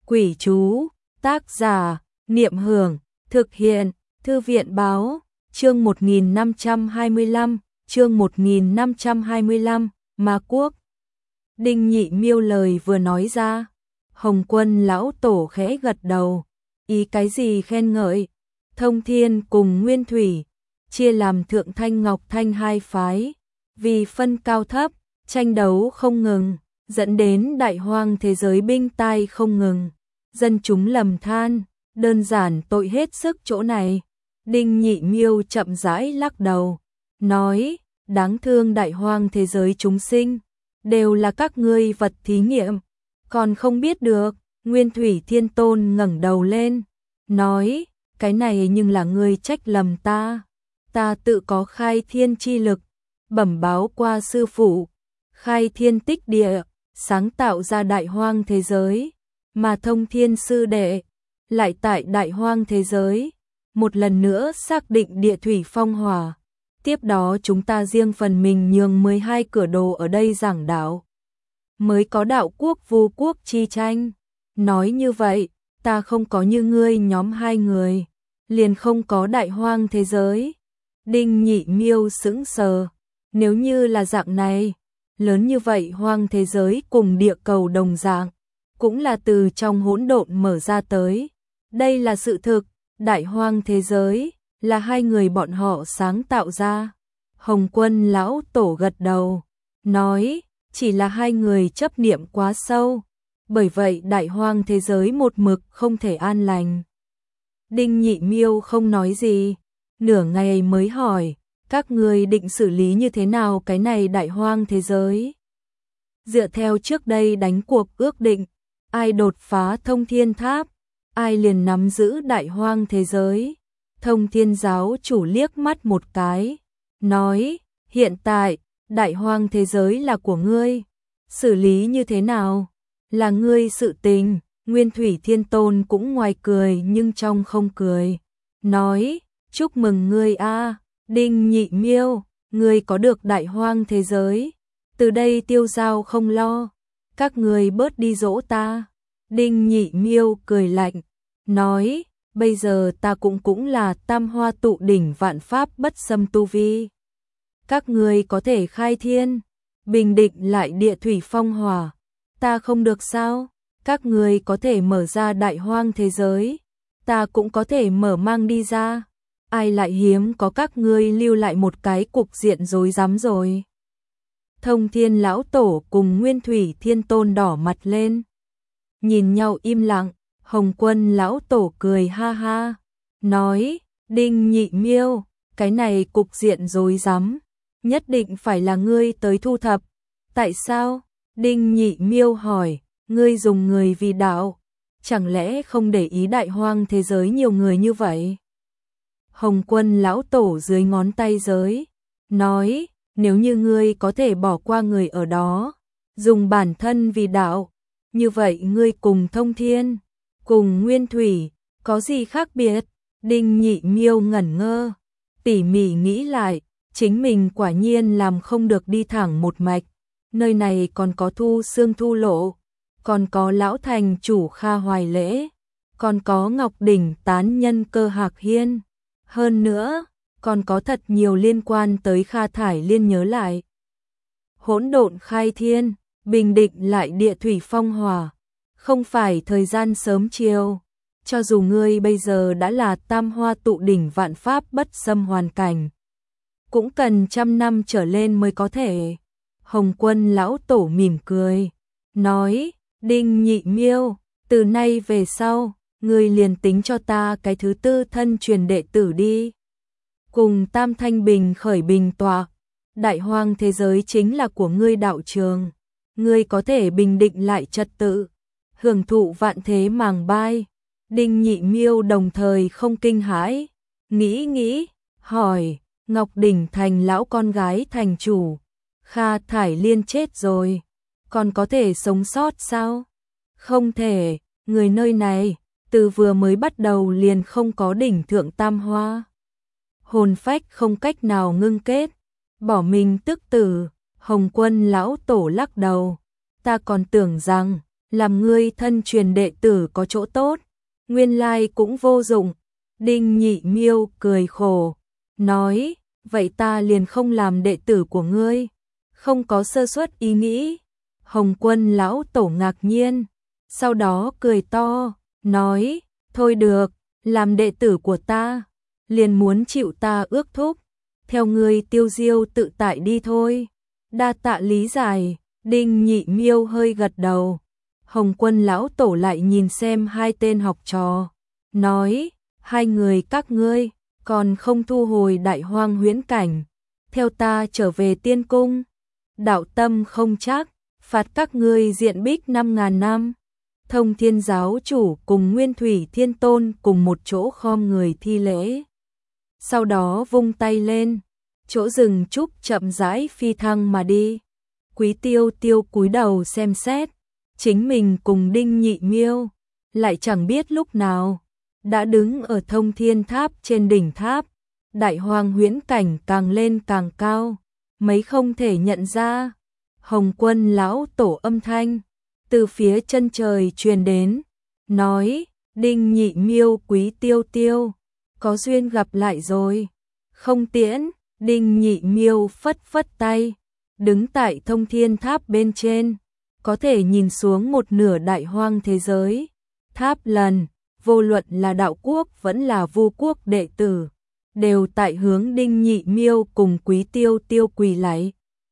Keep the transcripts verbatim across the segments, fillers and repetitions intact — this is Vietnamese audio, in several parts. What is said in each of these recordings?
Quỷ chú, tác giả, Niệm Hưởng, thực hiện, Thư viện báo, chương một nghìn năm trăm hai mươi lăm, chương một nghìn năm trăm hai mươi lăm, Ma Quốc. Đinh Nhị Miêu lời vừa nói ra, Hồng Quân lão tổ khẽ gật đầu, ý cái gì khen ngợi, Thông Thiên cùng Nguyên Thủy, chia làm Thượng Thanh Ngọc Thanh hai phái, vì phân cao thấp, tranh đấu không ngừng, dẫn đến đại hoang thế giới binh tai không ngừng, dân chúng lầm than, đơn giản tội hết sức chỗ này. Đinh Nhị Miêu chậm rãi lắc đầu, nói, đáng thương đại hoang thế giới chúng sinh, đều là các ngươi vật thí nghiệm, còn không biết được. Nguyên Thủy Thiên Tôn ngẩng đầu lên, nói, cái này nhưng là ngươi trách lầm ta, ta tự có khai thiên chi lực, bẩm báo qua sư phụ, khai thiên tích địa, sáng tạo ra đại hoang thế giới, mà Thông Thiên sư đệ lại tại đại hoang thế giới một lần nữa xác định địa thủy phong hỏa. Tiếp đó chúng ta riêng phần mình nhường mười hai cửa đồ ở đây giảng đạo, mới có đạo quốc vu quốc chi tranh. Nói như vậy, ta không có như ngươi nhóm hai người, liền không có đại hoang thế giới. Đinh Nhị Miêu sững sờ, nếu như là dạng này, lớn như vậy hoang thế giới cùng địa cầu đồng dạng, cũng là từ trong hỗn độn mở ra tới. Đây là sự thực, đại hoang thế giới là hai người bọn họ sáng tạo ra. Hồng Quân lão tổ gật đầu, nói, chỉ là hai người chấp niệm quá sâu, bởi vậy đại hoang thế giới một mực không thể an lành. Đinh Nhị Miêu không nói gì, nửa ngày mới hỏi, các ngươi định xử lý như thế nào cái này đại hoang thế giới? Dựa theo trước đây đánh cuộc ước định, ai đột phá Thông Thiên Tháp, ai liền nắm giữ đại hoang thế giới. Thông Thiên giáo chủ liếc mắt một cái, nói, hiện tại, đại hoang thế giới là của ngươi, xử lý như thế nào, là ngươi sự tình. Nguyên Thủy Thiên Tôn cũng ngoài cười nhưng trong không cười, nói, chúc mừng ngươi a, Đinh Nhị Miêu, ngươi có được đại hoang thế giới, từ đây tiêu dao không lo, các ngươi bớt đi dỗ ta. Đinh Nhị Miêu cười lạnh, nói, bây giờ ta cũng cũng là tam hoa tụ đỉnh vạn pháp bất xâm tu vi. Các ngươi có thể khai thiên, bình định lại địa thủy phong hỏa, ta không được sao? Các ngươi có thể mở ra đại hoang thế giới, ta cũng có thể mở mang đi ra. Ai lại hiếm có các ngươi lưu lại một cái cục diện rối rắm rồi. Thông Thiên lão tổ cùng Nguyên Thủy Thiên Tôn đỏ mặt lên, nhìn nhau im lặng. Hồng Quân lão tổ cười ha ha, nói, Đinh Nhị Miêu, cái này cục diện rối rắm, nhất định phải là ngươi tới thu thập. Tại sao? Đinh Nhị Miêu hỏi, ngươi dùng người vì đạo, chẳng lẽ không để ý đại hoang thế giới nhiều người như vậy? Hồng Quân lão tổ dưới ngón tay giới, nói, nếu như ngươi có thể bỏ qua người ở đó, dùng bản thân vì đạo, như vậy ngươi cùng Thông Thiên, cùng Nguyên Thủy, có gì khác biệt? Đinh Nhị Miêu ngẩn ngơ, tỉ mỉ nghĩ lại, chính mình quả nhiên làm không được đi thẳng một mạch, nơi này còn có Thu Xương Thu Lộ, còn có Lão Thành chủ Kha Hoài Lễ, còn có Ngọc Đỉnh tán nhân Cơ Hạc Hiên, hơn nữa, còn có thật nhiều liên quan tới Kha Thải Liên nhớ lại. Hỗn độn khai thiên, bình định lại địa thủy phong hỏa, không phải thời gian sớm chiều, cho dù ngươi bây giờ đã là tam hoa tụ đỉnh vạn pháp bất xâm hoàn cảnh, cũng cần trăm năm trở lên mới có thể. Hồng Quân lão tổ mỉm cười, nói, Đinh Nhị Miêu, từ nay về sau, ngươi liền tính cho ta cái thứ tư thân truyền đệ tử đi. Cùng Tam Thanh Bình khởi bình tọa, đại hoang thế giới chính là của ngươi đạo trường, ngươi có thể bình định lại trật tự, hưởng thụ vạn thế màng bai. Đinh Nhị Miêu đồng thời không kinh hãi, nghĩ nghĩ, hỏi, Ngọc Đỉnh thành lão con gái thành chủ, Kha Thải Liên chết rồi, còn có thể sống sót sao? Không thể, người nơi này, từ vừa mới bắt đầu liền không có đỉnh thượng tam hoa. Hồn phách không cách nào ngưng kết, bỏ mình tức tử. Hồng Quân lão tổ lắc đầu, ta còn tưởng rằng, làm ngươi thân truyền đệ tử có chỗ tốt, nguyên lai cũng vô dụng. Đinh Nhị Miêu cười khổ, nói, vậy ta liền không làm đệ tử của ngươi, không có sơ suất ý nghĩ. Hồng Quân lão tổ ngạc nhiên, sau đó cười to, nói, thôi được, làm đệ tử của ta, liền muốn chịu ta ước thúc, theo ngươi tiêu diêu tự tại đi thôi. Đa tạ lý giải. Đinh Nhị Miêu hơi gật đầu. Hồng Quân lão tổ lại nhìn xem hai tên học trò, nói, hai người các ngươi còn không thu hồi Đại Hoang huyễn cảnh, theo ta trở về tiên cung, đạo tâm không chắc, phạt các ngươi diện bích năm ngàn năm. Thông Thiên giáo chủ cùng Nguyên Thủy Thiên Tôn cùng một chỗ khom người thi lễ, sau đó vung tay lên, chỗ rừng trúc chậm rãi phi thăng mà đi. Quý Tiêu Tiêu cúi đầu xem xét, chính mình cùng Đinh Nhị Miêu lại chẳng biết lúc nào đã đứng ở Thông Thiên Tháp trên đỉnh tháp. Đại Hoang huyễn cảnh càng lên càng cao, mấy không thể nhận ra. Hồng Quân lão tổ âm thanh từ phía chân trời truyền đến, nói, Đinh Nhị Miêu, Quý Tiêu Tiêu, có duyên gặp lại rồi. Không tiễn. Đinh Nhị Miêu phất phất tay, đứng tại Thông Thiên Tháp bên trên, có thể nhìn xuống một nửa Đại Hoang thế giới. Tháp lần, vô luận là đạo quốc vẫn là vu quốc đệ tử, đều tại hướng Đinh Nhị Miêu cùng Quý Tiêu Tiêu quỳ lạy.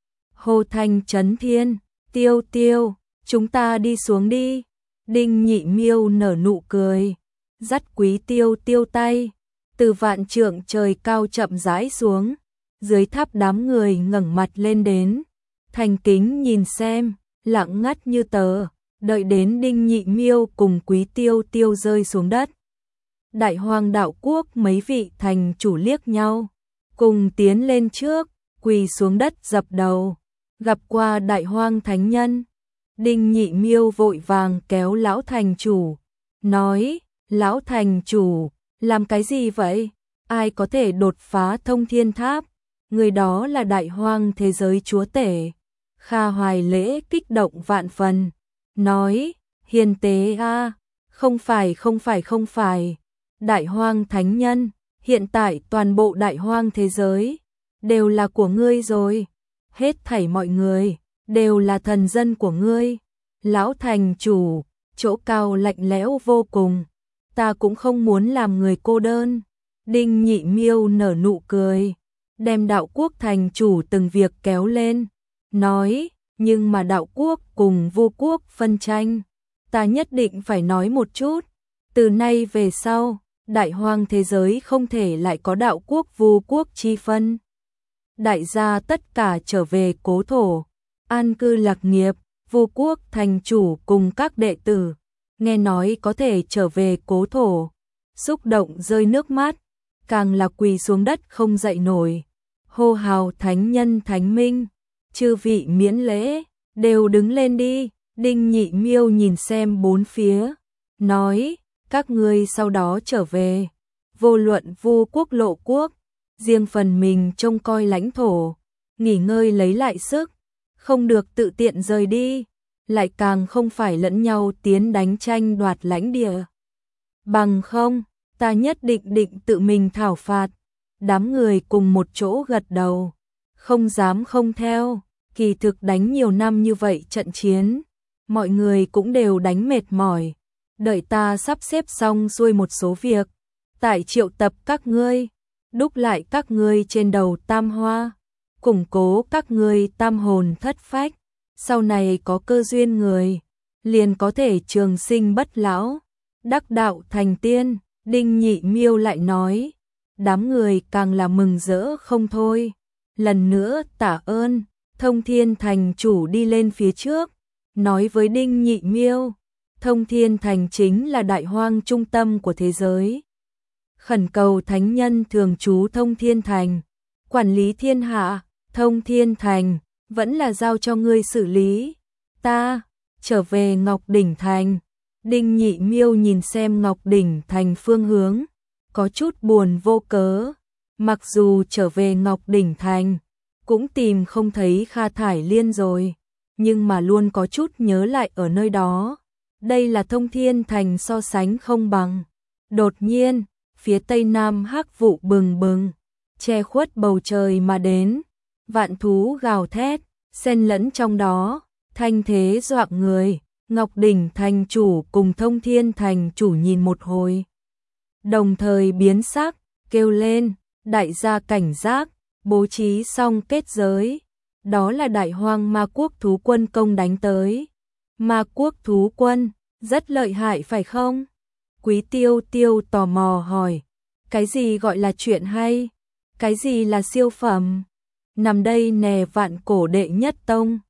Hô thanh chấn thiên, Tiêu Tiêu, chúng ta đi xuống đi. Đinh Nhị Miêu nở nụ cười, dắt Quý Tiêu Tiêu tay, từ vạn trượng trời cao chậm rãi xuống. Dưới tháp đám người ngẩng mặt lên đến, thành kính nhìn xem, lặng ngắt như tờ, đợi đến Đinh Nhị Miêu cùng Quý Tiêu Tiêu rơi xuống đất. Đại Hoang đạo quốc mấy vị thành chủ liếc nhau, cùng tiến lên trước, quỳ xuống đất dập đầu, gặp qua Đại Hoang thánh nhân. Đinh Nhị Miêu vội vàng kéo lão thành chủ, nói, lão thành chủ, làm cái gì vậy? Ai có thể đột phá Thông Thiên Tháp? Người đó là Đại Hoang thế giới chúa tể. Kha Hoài Lễ kích động vạn phần, nói, hiền tế a, không phải không phải không phải, Đại Hoang thánh nhân, hiện tại toàn bộ Đại Hoang thế giới đều là của ngươi rồi, hết thảy mọi người đều là thần dân của ngươi. Lão thành chủ, chỗ cao lạnh lẽo vô cùng, ta cũng không muốn làm người cô đơn. Đinh Nhị Miêu nở nụ cười, đem đạo quốc thành chủ từng việc kéo lên, nói, nhưng mà đạo quốc cùng vu quốc phân tranh, ta nhất định phải nói một chút. Từ nay về sau, Đại Hoang thế giới không thể lại có đạo quốc vu quốc chi phân. Đại gia tất cả trở về cố thổ, an cư lạc nghiệp. Vu quốc thành chủ cùng các đệ tử nghe nói có thể trở về cố thổ, xúc động rơi nước mắt, càng là quỳ xuống đất không dậy nổi, hô hào thánh nhân thánh minh, chư vị miễn lễ, đều đứng lên đi. Đinh Nhị Miêu nhìn xem bốn phía, nói, các ngươi sau đó trở về, vô luận vu quốc lộ quốc, riêng phần mình trông coi lãnh thổ, nghỉ ngơi lấy lại sức, không được tự tiện rời đi, lại càng không phải lẫn nhau tiến đánh tranh đoạt lãnh địa. Bằng không, ta nhất định định tự mình thảo phạt. Đám người cùng một chỗ gật đầu, không dám không theo. Kỳ thực đánh nhiều năm như vậy trận chiến, mọi người cũng đều đánh mệt mỏi. Đợi ta sắp xếp xong xuôi một số việc, tại triệu tập các ngươi, đúc lại các ngươi trên đầu tam hoa, củng cố các ngươi tam hồn thất phách, sau này có cơ duyên người, liền có thể trường sinh bất lão, đắc đạo thành tiên. Đinh Nhị Miêu lại nói, đám người càng là mừng rỡ không thôi. Lần nữa tạ ơn. Thông Thiên thành chủ đi lên phía trước, nói với Đinh Nhị Miêu, Thông Thiên thành chính là Đại Hoang trung tâm của thế giới. Khẩn cầu thánh nhân thường trú Thông Thiên thành, quản lý thiên hạ. Thông Thiên thành vẫn là giao cho ngươi xử lý, ta trở về Ngọc Đỉnh thành. Đinh Nhị Miêu nhìn xem Ngọc Đỉnh thành phương hướng, có chút buồn vô cớ. Mặc dù trở về Ngọc Đỉnh thành, cũng tìm không thấy Kha Thải Liên rồi, nhưng mà luôn có chút nhớ lại ở nơi đó. Đây là Thông Thiên Thành so sánh không bằng. Đột nhiên, phía tây nam hắc vụ bừng bừng, che khuất bầu trời mà đến, vạn thú gào thét, xen lẫn trong đó, thanh thế doạng người. Ngọc Đỉnh thành chủ cùng Thông Thiên thành chủ nhìn một hồi, đồng thời biến sắc, kêu lên, đại gia cảnh giác, bố trí xong kết giới. Đó là Đại Hoang Ma Quốc thú quân công đánh tới. Ma Quốc thú quân, rất lợi hại phải không? Quý Tiêu Tiêu tò mò hỏi, cái gì gọi là chuyện hay? Cái gì là siêu phẩm? Nằm đây nè, vạn cổ đệ nhất tông.